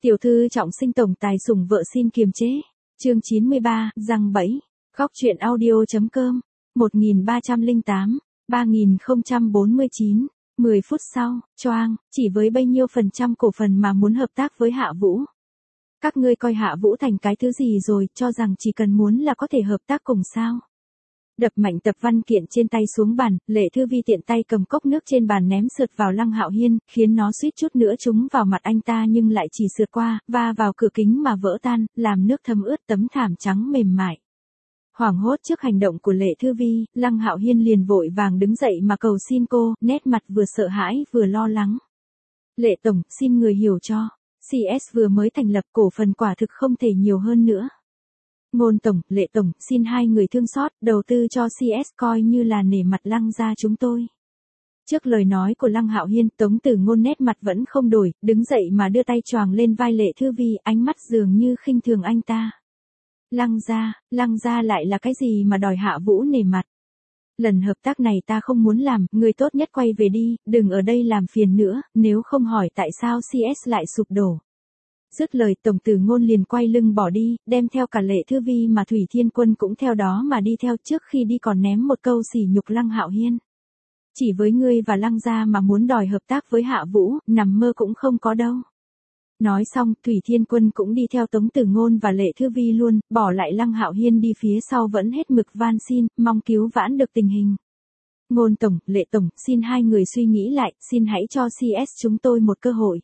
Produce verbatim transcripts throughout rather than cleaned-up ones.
Tiểu thư trọng sinh tổng tài sủng vợ xin kiềm chế. Chương chín mươi ba, răng bẫy. Góc truyện audio.com. một nghìn ba trăm lẻ tám, ba nghìn không trăm bốn mươi chín. mười phút sau, choang, chỉ với bao nhiêu phần trăm cổ phần mà muốn hợp tác với Hạ Vũ. Các ngươi coi Hạ Vũ thành cái thứ gì rồi, cho rằng chỉ cần muốn là có thể hợp tác cùng sao? Đập mạnh tập văn kiện trên tay xuống bàn, Lệ Thư Vi tiện tay cầm cốc nước trên bàn ném sượt vào Lăng Hạo Hiên, khiến nó suýt chút nữa trúng vào mặt anh ta nhưng lại chỉ sượt qua, va vào cửa kính mà vỡ tan, làm nước thấm ướt tấm thảm trắng mềm mại. Hoảng hốt trước hành động của Lệ Thư Vi, Lăng Hạo Hiên liền vội vàng đứng dậy mà cầu xin cô, nét mặt vừa sợ hãi vừa lo lắng. Lệ tổng, xin người hiểu cho, xê ét vừa mới thành lập, cổ phần quả thực không thể nhiều hơn nữa. Ngôn tổng, Lệ tổng, xin hai người thương xót, đầu tư cho xê ét coi như là nể mặt Lăng gia chúng tôi. Trước lời nói của Lăng Hạo Hiên, Tống Tử Ngôn nét mặt vẫn không đổi, đứng dậy mà đưa tay choàng lên vai Lệ Thư Vi, ánh mắt dường như khinh thường anh ta. Lăng gia, Lăng gia lại là cái gì mà đòi Hạ Vũ nể mặt? Lần hợp tác này ta không muốn làm, người tốt nhất quay về đi, đừng ở đây làm phiền nữa, nếu không hỏi tại sao xê ét lại sụp đổ. Dứt lời, Tổng Tử Ngôn liền quay lưng bỏ đi, đem theo cả Lệ Thư Vi mà Thủy Thiên Quân cũng theo đó mà đi theo, trước khi đi còn ném một câu sỉ nhục Lăng Hạo Hiên. Chỉ với ngươi và Lăng gia mà muốn đòi hợp tác với Hạ Vũ, nằm mơ cũng không có đâu. Nói xong, Thủy Thiên Quân cũng đi theo Tống Tử Ngôn và Lệ Thư Vi luôn, bỏ lại Lăng Hạo Hiên đi phía sau vẫn hết mực van xin, mong cứu vãn được tình hình. Ngôn tổng, Lệ tổng, xin hai người suy nghĩ lại, xin hãy cho xê ét chúng tôi một cơ hội.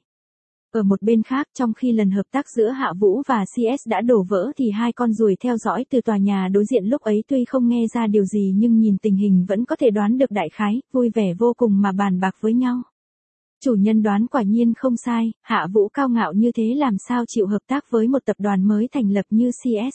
Ở một bên khác, trong khi lần hợp tác giữa Hạ Vũ và xê ét đã đổ vỡ thì hai con ruồi theo dõi từ tòa nhà đối diện lúc ấy tuy không nghe ra điều gì nhưng nhìn tình hình vẫn có thể đoán được đại khái, vui vẻ vô cùng mà bàn bạc với nhau. Chủ nhân đoán quả nhiên không sai, Hạ Vũ cao ngạo như thế làm sao chịu hợp tác với một tập đoàn mới thành lập như xê ét.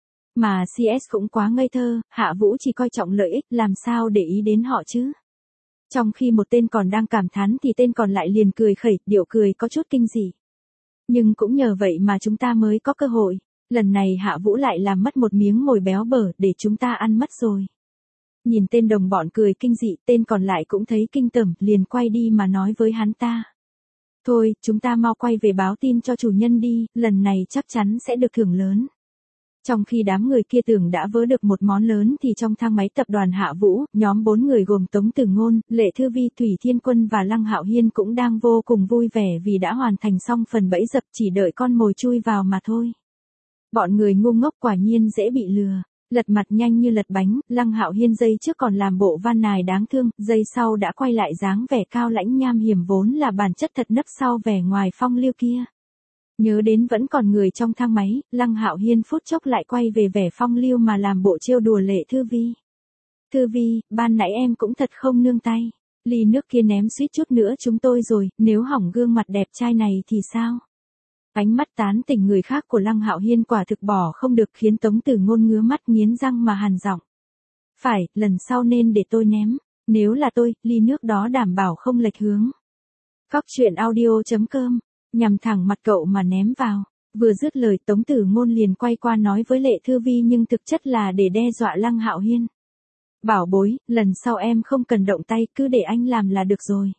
Mà xê ét cũng quá ngây thơ, Hạ Vũ chỉ coi trọng lợi ích, làm sao để ý đến họ chứ. Trong khi một tên còn đang cảm thán thì tên còn lại liền cười khẩy, điệu cười có chút kinh dị. Nhưng cũng nhờ vậy mà chúng ta mới có cơ hội, lần này Hạ Vũ lại làm mất một miếng mồi béo bở để chúng ta ăn mất rồi. Nhìn tên đồng bọn cười kinh dị, tên còn lại cũng thấy kinh tởm, liền quay đi mà nói với hắn ta. Thôi, chúng ta mau quay về báo tin cho chủ nhân đi, lần này chắc chắn sẽ được thưởng lớn. Trong khi đám người kia tưởng đã vớ được một món lớn thì trong thang máy tập đoàn Hạ Vũ, nhóm bốn người gồm Tống Tử Ngôn, Lệ Thư Vi, Thủy Thiên Quân và Lăng Hạo Hiên cũng đang vô cùng vui vẻ vì đã hoàn thành xong phần bẫy dập, chỉ đợi con mồi chui vào mà thôi. Bọn người ngu ngốc quả nhiên dễ bị lừa. Lật mặt nhanh như lật bánh, Lăng Hạo Hiên giây trước còn làm bộ van nài đáng thương, giây sau đã quay lại dáng vẻ cao lãnh nham hiểm vốn là bản chất thật nấp sau vẻ ngoài phong lưu kia. Nhớ đến vẫn còn người trong thang máy, Lăng Hạo Hiên phút chốc lại quay về vẻ phong lưu mà làm bộ trêu đùa Lệ Thư Vi. Thư Vi, ban nãy em cũng thật không nương tay. Ly nước kia ném suýt chút nữa chúng tôi rồi, nếu hỏng gương mặt đẹp trai này thì sao? Ánh mắt tán tỉnh người khác của Lăng Hạo Hiên quả thực bỏ không được khiến Tống Tử Ngôn ngứa mắt nghiến răng mà hằn giọng. Phải, lần sau nên để tôi ném, nếu là tôi, ly nước đó đảm bảo không lệch hướng. Góc truyện audio.com, nhằm thẳng mặt cậu mà ném vào. Vừa dứt lời Tống Tử Ngôn liền quay qua nói với Lệ Thư Vi nhưng thực chất là để đe dọa Lăng Hạo Hiên. Bảo bối, lần sau em không cần động tay, cứ để anh làm là được rồi.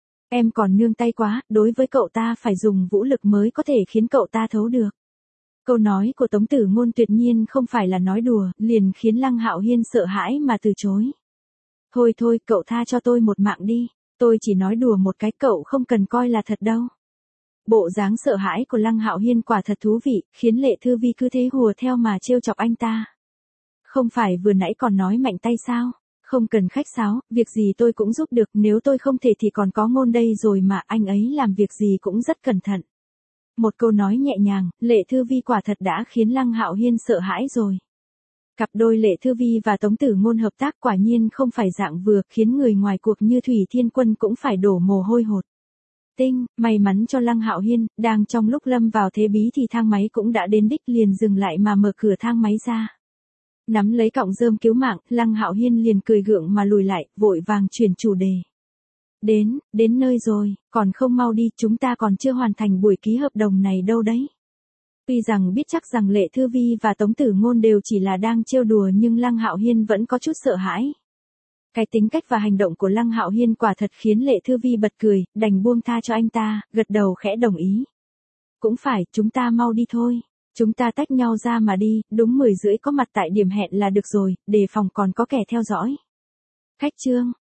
Em còn nương tay quá, đối với cậu ta phải dùng vũ lực mới có thể khiến cậu ta thấu được. Câu nói của Tống Tử Ngôn tuyệt nhiên không phải là nói đùa, liền khiến Lăng Hạo Hiên sợ hãi mà từ chối. Thôi thôi, cậu tha cho tôi một mạng đi, tôi chỉ nói đùa một cái, cậu không cần coi là thật đâu. Bộ dáng sợ hãi của Lăng Hạo Hiên quả thật thú vị, khiến Lệ Thư Vi cứ thế hùa theo mà trêu chọc anh ta. Không phải vừa nãy còn nói mạnh tay sao? Không cần khách sáo, việc gì tôi cũng giúp được, nếu tôi không thể thì còn có Ngôn đây rồi mà, anh ấy làm việc gì cũng rất cẩn thận. Một câu nói nhẹ nhàng, Lệ Thư Vi quả thật đã khiến Lăng Hạo Hiên sợ hãi rồi. Cặp đôi Lệ Thư Vi và Tống Tử Ngôn hợp tác quả nhiên không phải dạng vừa, khiến người ngoài cuộc như Thủy Thiên Quân cũng phải đổ mồ hôi hột. Tinh, may mắn cho Lăng Hạo Hiên, đang trong lúc lâm vào thế bí thì thang máy cũng đã đến đích, liền dừng lại mà mở cửa thang máy ra. Nắm lấy cọng rơm cứu mạng, Lăng Hạo Hiên liền cười gượng mà lùi lại, vội vàng chuyển chủ đề. Đến, đến nơi rồi, còn không mau đi, chúng ta còn chưa hoàn thành buổi ký hợp đồng này đâu đấy. Tuy rằng biết chắc rằng Lệ Thư Vi và Tống Tử Ngôn đều chỉ là đang trêu đùa nhưng Lăng Hạo Hiên vẫn có chút sợ hãi. Cái tính cách và hành động của Lăng Hạo Hiên quả thật khiến Lệ Thư Vi bật cười, đành buông tha cho anh ta, gật đầu khẽ đồng ý. Cũng phải, chúng ta mau đi thôi. Chúng ta tách nhau ra mà đi, đúng mười rưỡi có mặt tại điểm hẹn là được rồi, đề phòng còn có kẻ theo dõi. Khách Trương,